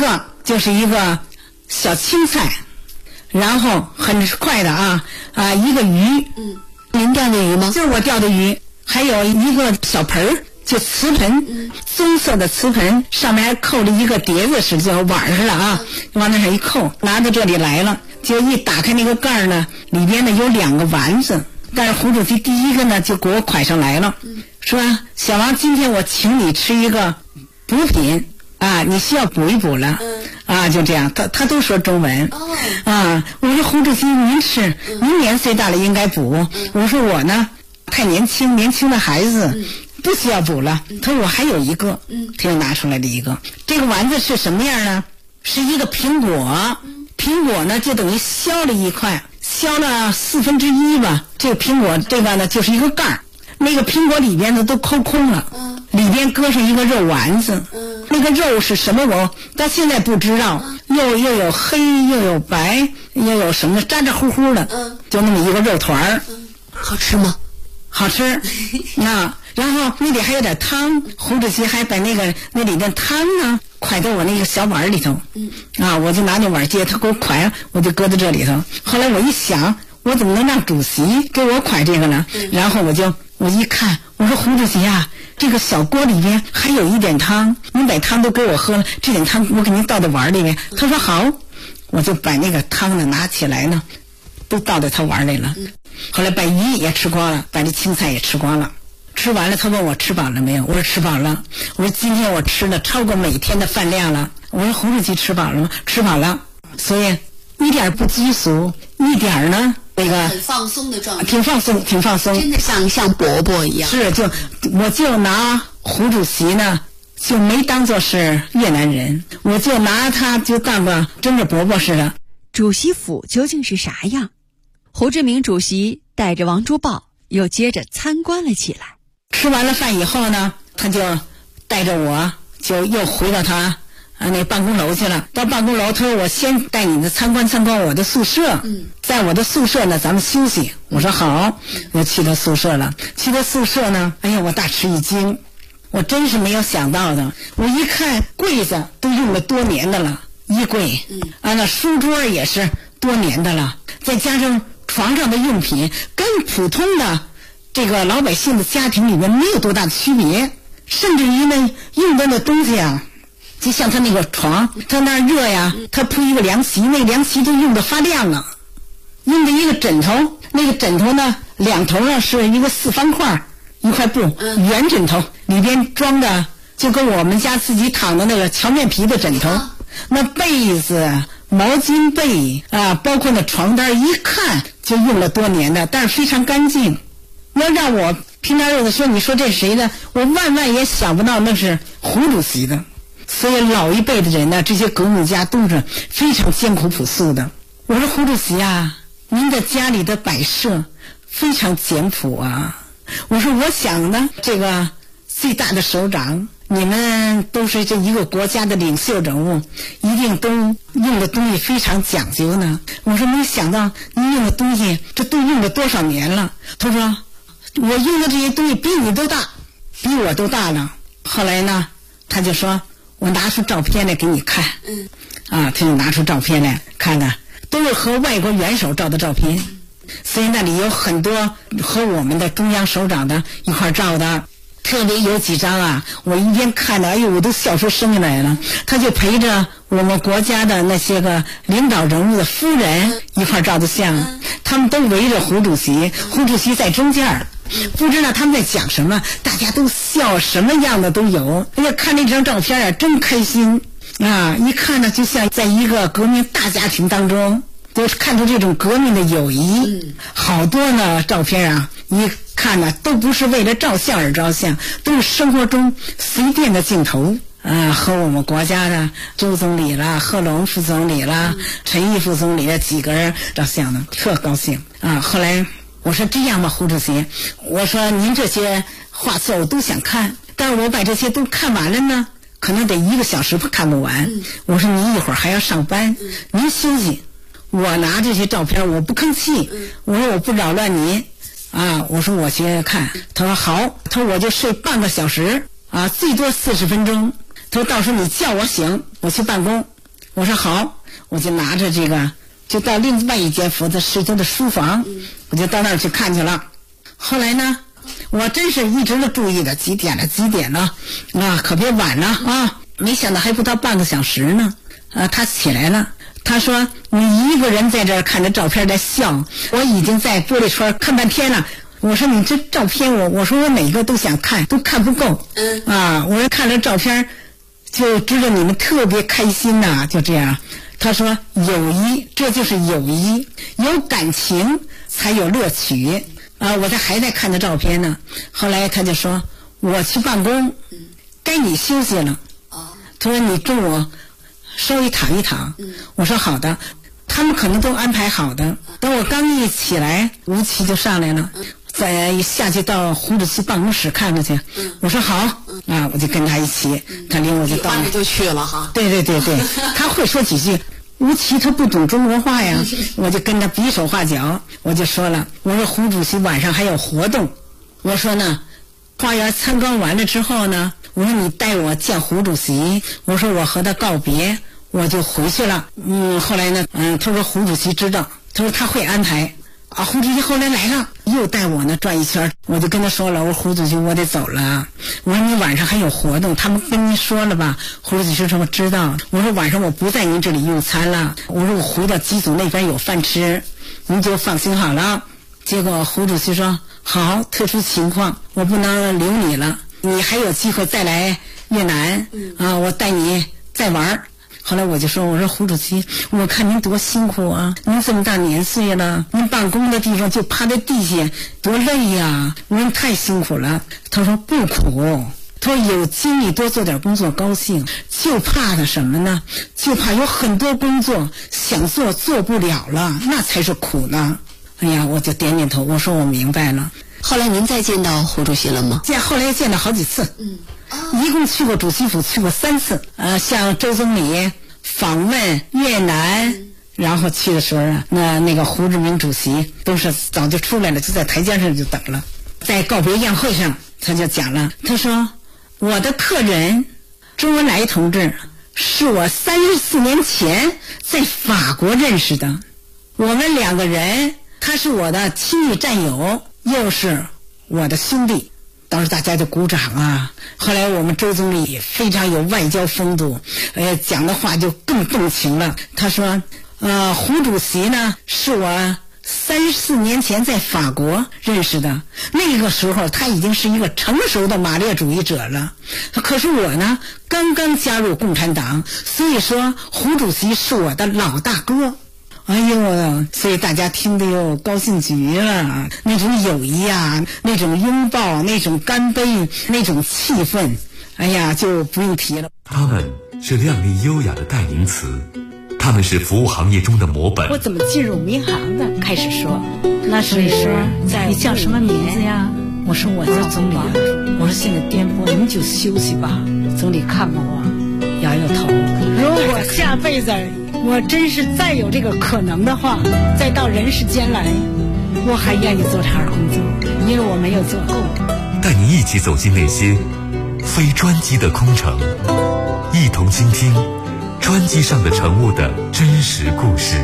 就是一个小青菜，然后很快的一个鱼。 您钓的鱼吗？ 就是我钓的鱼，还有一个小盆儿，就瓷盆，棕色的瓷盆，上面还扣了一个碟子似的，就碗似的往那上一扣，拿到这里来了，就一打开那个盖儿呢，里边呢有2个丸子，但是胡主席第一个呢就给我蒯上来了，说小王，今天我请你吃一个补品你需要补一补了。就这样，他都说中文。我说胡主席您吃，您年岁大了应该补。我说我呢太年轻的孩子不需要补了。他说我还有一个，他又拿出来了一个。这个丸子是什么样呢？是一个苹果，苹果呢就等于削了一块，削了1/4吧。这个苹果这个呢就是一个盖儿，那个苹果里边呢都抠空了，里边搁上一个肉丸子。那个肉是什么我到现在不知道，又有黑又有白又有什么渣渣乎乎的，就那么一个肉团儿。 好吃吗？ 好吃。然后那里还有点汤，胡主席还把那里的汤呢蒯到我那个小碗里头。我就拿那碗接他给我蒯，我就搁在这里头。后来我一想，我怎么能让主席给我蒯这个呢？然后我一看，我说胡主席这个小锅里边还有一点汤，您把汤都给我喝了，这点汤我给您倒到碗里面。他说好，我就把那个汤呢拿起来呢，都倒到他碗里了。后来把鱼也吃光了，把这青菜也吃光了。吃完了，他问我吃饱了没有？我说吃饱了。我说今天我吃了超过每天的饭量了。我说胡主席吃饱了吗？吃饱了。所以一点不拘俗，一点呢那个很放松的状态， 挺放松， 真的像伯伯一样。 是，我就拿胡主席呢，就没当作是越南人，我就拿他就当个真的伯伯似的。 主席府究竟是啥样？胡志明主席带着王珠豹又接着参观了起来。 吃完了饭以后呢，他就带着我就又回到他那办公楼去了。到办公楼，他说我先带你参观我的宿舍。在我的宿舍呢咱们休息。我说好，我去他宿舍了。去他宿舍呢，哎呀，我大吃一惊，我真是没有想到的。我一看柜子都用了多年的了，衣柜那书桌也是多年的了，再加上床上的用品跟普通的这个老百姓的家庭里面没有多大的区别，甚至于呢用的那东西就像他那个床，他那热呀，他铺一个凉席，那个凉席都用的发亮了。用的一个枕头，那个枕头呢两头呢是一个4方块一块布，圆枕头，里边装的就跟我们家自己躺的那个荞面皮的枕头。那被子毛巾被包括那床单，一看就用了多年的，但是非常干净。要让我平常日子说，你说这是谁的，我万万也想不到那是胡主席的。所以老一辈的人呢，这些革命家都是非常艰苦朴素的。我说胡主席您的家里的摆设非常简朴我说我想呢，这个最大的首长，你们都是这一个国家的领袖人物，一定都用的东西非常讲究呢。我说没想到您用的东西这都用了多少年了。他说我用的这些东西比你都大，比我都大了。后来呢他就说我拿出照片来给你看。他就拿出照片来看看，都是和外国元首照的照片。所以那里有很多和我们的中央首长的一块照的，特别有几张我一边看着，哎呦，我都笑出声来了。他就陪着我们国家的那些个领导人物的夫人一块照的相，他们都围着胡主席，胡主席在中间，不知道他们在讲什么，大家都笑，什么样的都有。哎呀，看那张照片真开心一看呢，就像在一个革命大家庭当中，都看出这种革命的友谊。好多呢照片一看呢都不是为了照相而照相，都是生活中随便的镜头和我们国家的周总理啦、贺龙副总理啦、陈毅副总理几个人照相呢，特高兴后来我说这样吧，胡主席，我说您这些画册我都想看，但是我把这些都看完了呢，可能得1个小时看不完。我说您一会儿还要上班，您休息，我拿这些照片我不吭气，我说我不扰乱您我说我去看。他说好，他说我就睡半个小时最多40分钟。他说到时候你叫我醒，我去办公我说好，我就拿着这个，就到另外一间负责师兄的书房，我就到那儿去看去了。后来呢，我真是一直都注意的，几点了啊，可别晚了啊！没想到还不到半个小时呢，他起来了。他说：“你一个人在这儿看着照片在笑，我已经在玻璃窗看半天了。”我说：“你这照片我说我每个都想看，都看不够。我说看了照片，就知道你们特别开心呐，就这样。”他说：“友谊，这就是友谊，有感情才有乐趣。”我这还在看着照片呢。后来他就说：“我去办公，该你休息了。”他说：“你中午稍微躺一躺。”我说好的，他们可能都安排好的。等我刚一起来，吴奇就上来了，再下去到胡主席办公室看看去。我说好我就跟他一起，他领我就到了， 就去了哈。 对，他会说几句。吴奇他不懂中国话呀，我就跟他比手画脚，我就说了，我说胡主席晚上还有活动，我说呢，花园参观完了之后呢，我说你带我见胡主席，我说我和他告别，我就回去了。后来呢，他说胡主席知道，他说他会安排。胡主席后来来了，又带我呢转一圈，我就跟他说了，我说胡主席我得走了，我说你晚上还有活动，他们跟您说了吧？胡主席说我知道，我说晚上我不在您这里用餐了，我说我回到机组那边有饭吃，您就放心好了。结果胡主席说好，特殊情况我不能留你了，你还有机会再来越南我带你再玩。后来我就说，我说胡主席，我看您多辛苦啊，您这么大年岁了，您办公的地方就趴在地下，多累呀，您太辛苦了。他说不苦，他说有精力多做点工作高兴，就怕的什么呢？就怕有很多工作想做做不了了，那才是苦呢。哎呀，我就点点头，我说我明白了。 后来您再见到胡主席了吗？ 后来见了好几次。一共去过主席府去过3次。像周总理访问越南，然后去的时候那个胡志明主席都是早就出来了，就在台阶上就等了。在告别宴会上，他就讲了，他说我的客人周恩来同志是我34年前在法国认识的，我们2个人，他是我的亲密战友，又是我的兄弟。当时大家就鼓掌啊。后来我们周总理非常有外交风度，讲的话就更动情了。他说胡主席呢是我34年前在法国认识的，那个时候他已经是一个成熟的马列主义者了，可是我呢刚刚加入共产党，所以说胡主席是我的老大哥。哎呦，所以大家听得又高兴极了，那种友谊啊，那种拥抱，那种干杯，那种气氛，哎呀，就不用提了。 他们是靓丽优雅的代名词，他们是服务行业中的模本。 我怎么进入民航的？开始说，那是你叫什么名字呀？我说我叫总理。我说现在颠簸，您就休息吧。总理看看我，摇摇头。如果下辈子我真是再有这个可能的话，再到人世间来，我还愿意做这样工作，因为我没有做够。 带您一起走进那些非专机的空乘，一同倾听专机上的乘务的真实故事。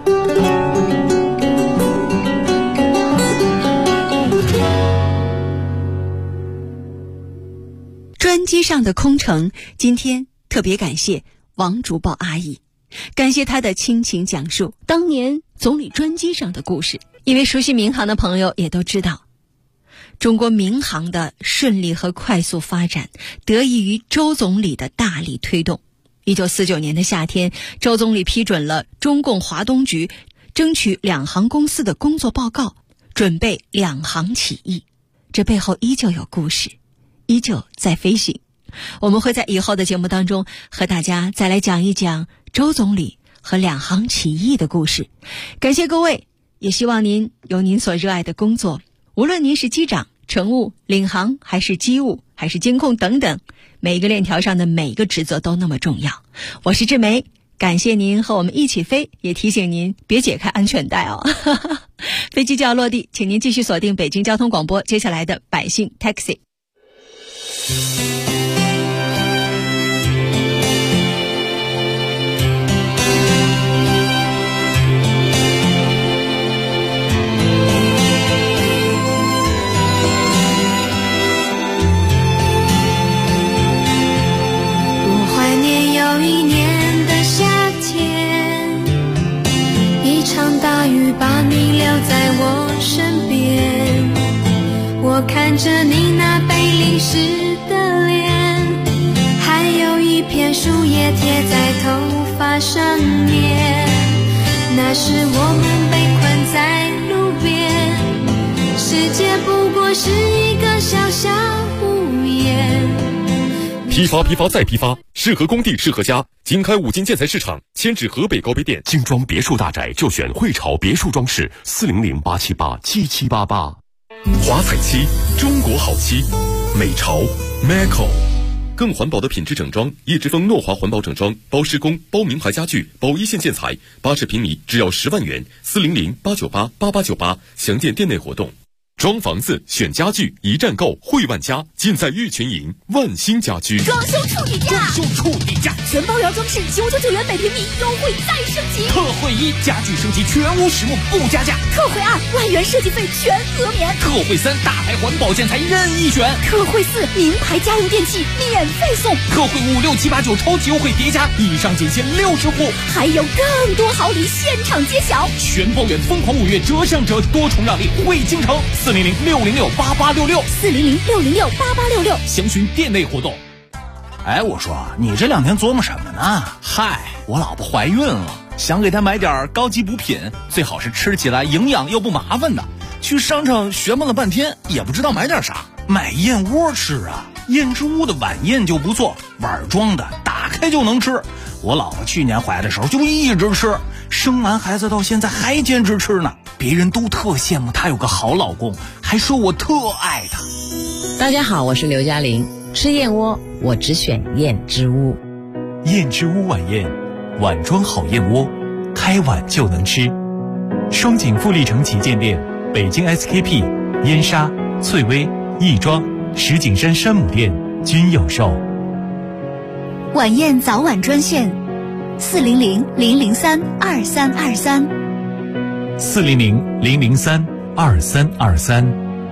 专机上的空乘，今天特别感谢王竹宝阿姨，感谢她的倾情讲述当年总理专机上的故事。因为熟悉民航的朋友也都知道，中国民航的顺利和快速发展得益于周总理的大力推动。1949年的夏天，周总理批准了中共华东局争取两航公司的工作报告，准备两航起义。这背后依旧有故事，依旧在飞行。我们会在以后的节目当中和大家再来讲一讲周总理和两航起义的故事。感谢各位，也希望您有您所热爱的工作，无论您是机长、乘务、领航，还是机务，还是监控等等，每一个链条上的每一个职责都那么重要。我是志梅，感谢您和我们一起飞，也提醒您别解开安全带哦。飞机就要落地，请您继续锁定北京交通广播接下来的百姓 Taxi。 看着你那被淋湿的脸，还有一片树叶贴在头发上面，那时我们被困在路边，世界不过是一个小小屋檐。 批发再批发，适合工地适合家。经开五金建材市场，迁至河北高碑店。 精装别墅大宅就选汇潮别墅装饰，400-878-7788。 华彩漆，中国好漆，美潮 Maco。更环保的品质整装，叶之峰诺华环保整装，包施工、包名牌家具、包一线建材，80平米只要10万元，400-898-8898，详见店内活动。装房子选家具一站购，汇万家尽在玉泉营万兴家居。 装修处底价，全包圆装饰999元每平米，优惠再升级。 特惠1，家具升级全屋实木不加价。 特惠2，万元设计费全额免。 特惠3，大牌环保建材任意选。 特惠4，名牌家用电器免费送。 特惠5、6、7、8、9超级优惠叠加，以上仅限60户， 还有更多好礼现场揭晓。 全包圆疯狂5月折上折，多重让利惠京城。400-606-8866，400-606-8866，详询店内活动。 哎，我说你这2天琢磨什么呢？嗨，我老婆怀孕了，想给她买点高级补品，最好是吃起来营养又不麻烦的。去商场学摸了半天，也不知道买点啥，买燕窝吃啊。燕之屋的晚宴就不错，碗装的，打开就能吃。我老婆去年怀的时候就一直吃，生完孩子到现在还坚持吃呢。别人都特羡慕她有个好老公，还说我特爱她。 大家好，我是刘嘉玲。吃燕窝我只选燕之屋。 燕之屋晚宴，碗装好燕窝，开碗就能吃。双井富力城旗舰店、北京 SKP、燕莎、翠微、亦庄、石景山山姆店均有售。 晚宴早晚专线400-003-2323 400-003-2323。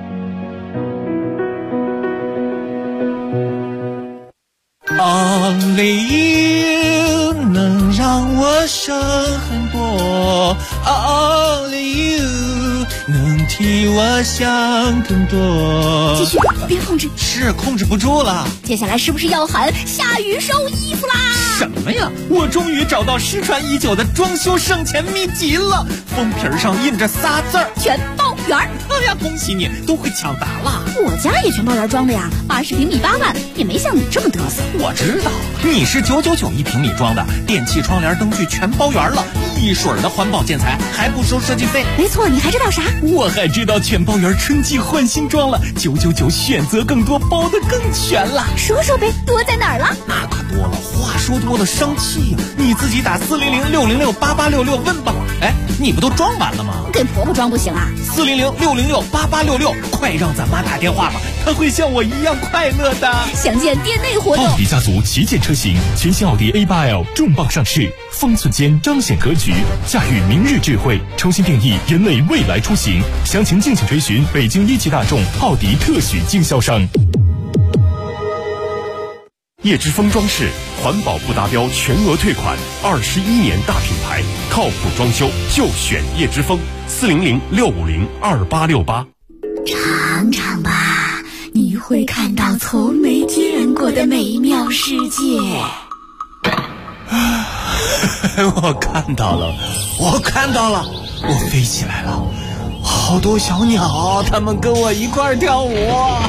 Only you 能让我省很多 ，Only you 能替我想更多。 继续，别控制， 是控制不住了。 接下来是不是要喊下雨收衣服啦？ 什么呀？我终于找到失传已久的装修省钱秘籍了，封皮上印着仨字儿： 全包圆。 哎呀，恭喜你，都会抢答了。 我家也全包圆装的呀，80平米8万，也没像你这么嘚瑟。 我知道，你是999一平米装的，电器、窗帘、灯具全包圆了，一水的环保建材，还不收设计费。 没错，你还知道啥？ 我还知道全包圆春季换新装了，999选择更多，包得更全了。 说说呗，多在哪儿了？ 那可多了，话说多了伤气呀。你自己打400-606-8866问吧。哎，你不都装完了吗？ 给婆婆装不行啊 ？400-606-8866，快让咱妈打电话吧，她会像我一样快乐的。 详见店内活动。 奥迪家族旗舰车型，全新奥迪 A8L 重磅上市，方寸间彰显格局，驾驭明日智慧，重新定义人类未来出行。详情敬请追询北京一汽大众奥迪特许经销商。 叶之峰装饰，环保不达标全额退款，21年大品牌，靠谱装修就选叶之峰，400-650-2868。 尝尝吧，你会看到从没见过的美妙世界。 我看到了，我飞起来了，好多小鸟，它们跟我一块儿跳舞。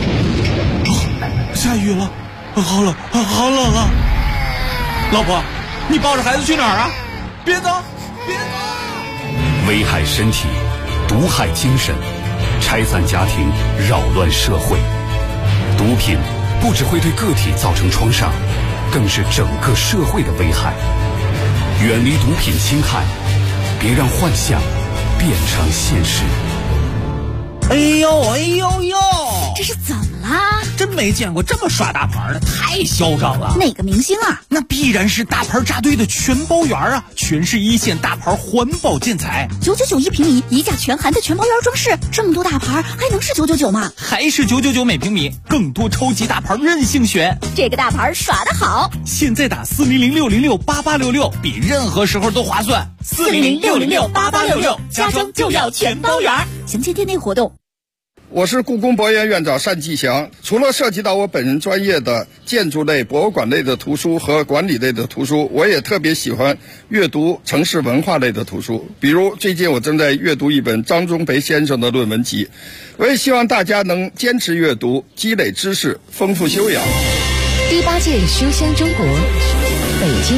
下雨了，好冷，好冷啊！老婆，你抱着孩子去哪儿啊？别走，别走！ 危害身体，毒害精神，拆散家庭，扰乱社会。毒品不只会对个体造成创伤，更是整个社会的危害。远离毒品侵害，别让幻想变成现实。 哎呦！ 这是怎么啦？ 真没见过这么耍大牌的，太嚣张了。 哪个明星啊？ 那必然是大牌扎堆的全包圆啊，全是一线大牌环保建材 ，999一平米，一价全含的全包圆装饰，这么多大牌还能是999吗？ 还是999每平米，更多超级大牌任性选。 这个大牌耍得好， 现在打400-606-8866，比任何时候都划算。 400-606-8866，家装就要全包圆。详见店内活动。 我是故宫博物院院长单霁翔。除了涉及到我本人专业的建筑类、博物馆类的图书和管理类的图书，我也特别喜欢阅读城市文化类的图书。比如最近我正在阅读一本张忠培先生的论文集。我也希望大家能坚持阅读，积累知识，丰富修养。 第8届书香中国，北京。